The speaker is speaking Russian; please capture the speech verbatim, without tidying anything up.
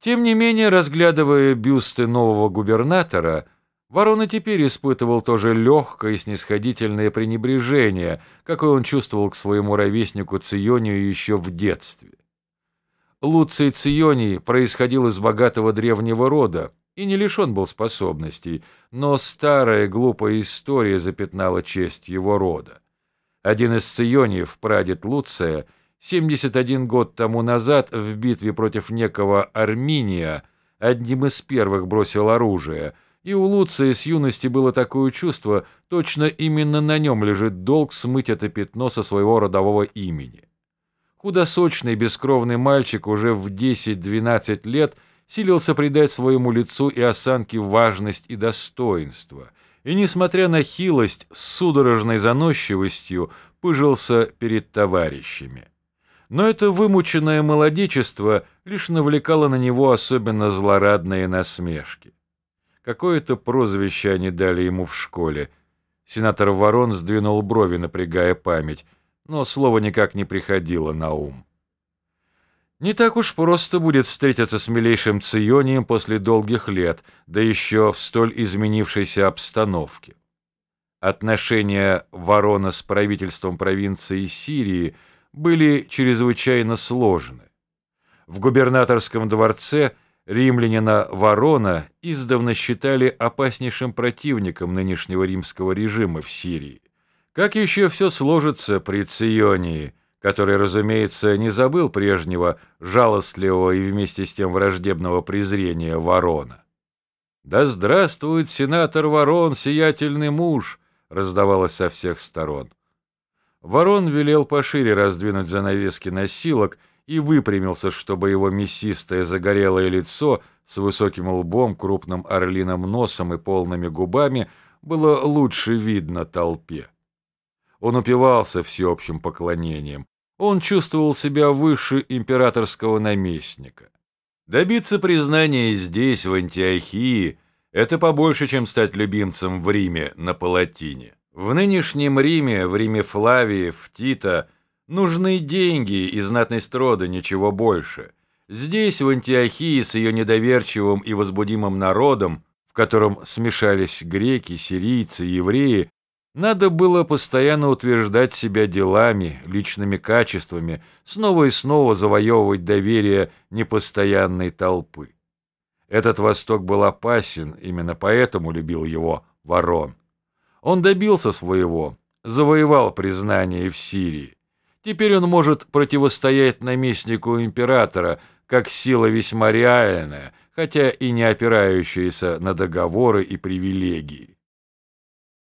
Тем не менее, разглядывая бюсты нового губернатора, Ворон и теперь испытывал тоже легкое и снисходительное пренебрежение, какое он чувствовал к своему ровеснику Ционию еще в детстве. Луций Ционий происходил из богатого древнего рода и не лишен был способностей, но старая глупая история запятнала честь его рода. Один из Циониев, прадед Луция, семьдесят один год тому назад в битве против некого Арминия одним из первых бросил оружие, и у Луция с юности было такое чувство, точно именно на нем лежит долг смыть это пятно со своего родового имени. Худосочный бескровный мальчик уже в десять-двенадцать лет силился придать своему лицу и осанке важность и достоинство, и, несмотря на хилость, с судорожной заносчивостью пыжился перед товарищами. Но это вымученное молодечество лишь навлекало на него особенно злорадные насмешки. Какое-то прозвище они дали ему в школе. Сенатор Ворон сдвинул брови, напрягая память, но слово никак не приходило на ум. Не так уж просто будет встретиться с милейшим Ционием после долгих лет, да еще в столь изменившейся обстановке. Отношения Ворона с правительством провинции Сирии были чрезвычайно сложны. В губернаторском дворце римлянина Ворона издавна считали опаснейшим противником нынешнего римского режима в Сирии. Как еще все сложится при Ционии, который, разумеется, не забыл прежнего жалостливого и вместе с тем враждебного презрения Ворона. «Да здравствует сенатор Ворон, сиятельный муж!» раздавалось со всех сторон. Ворон велел пошире раздвинуть занавески носилок и выпрямился, чтобы его мясистое загорелое лицо с высоким лбом, крупным орлиным носом и полными губами было лучше видно толпе. Он упивался всеобщим поклонением. Он чувствовал себя выше императорского наместника. Добиться признания здесь, в Антиохии, это побольше, чем стать любимцем в Риме на Палатине. В нынешнем Риме, в Риме Флавии, в Тита, нужны деньги и знатность рода, ничего больше. Здесь, в Антиохии, с ее недоверчивым и возбудимым народом, в котором смешались греки, сирийцы, евреи, надо было постоянно утверждать себя делами, личными качествами, снова и снова завоевывать доверие непостоянной толпы. Этот Восток был опасен, именно поэтому любил его Ворон. Он добился своего, завоевал признание в Сирии. Теперь он может противостоять наместнику императора, как сила весьма реальная, хотя и не опирающаяся на договоры и привилегии.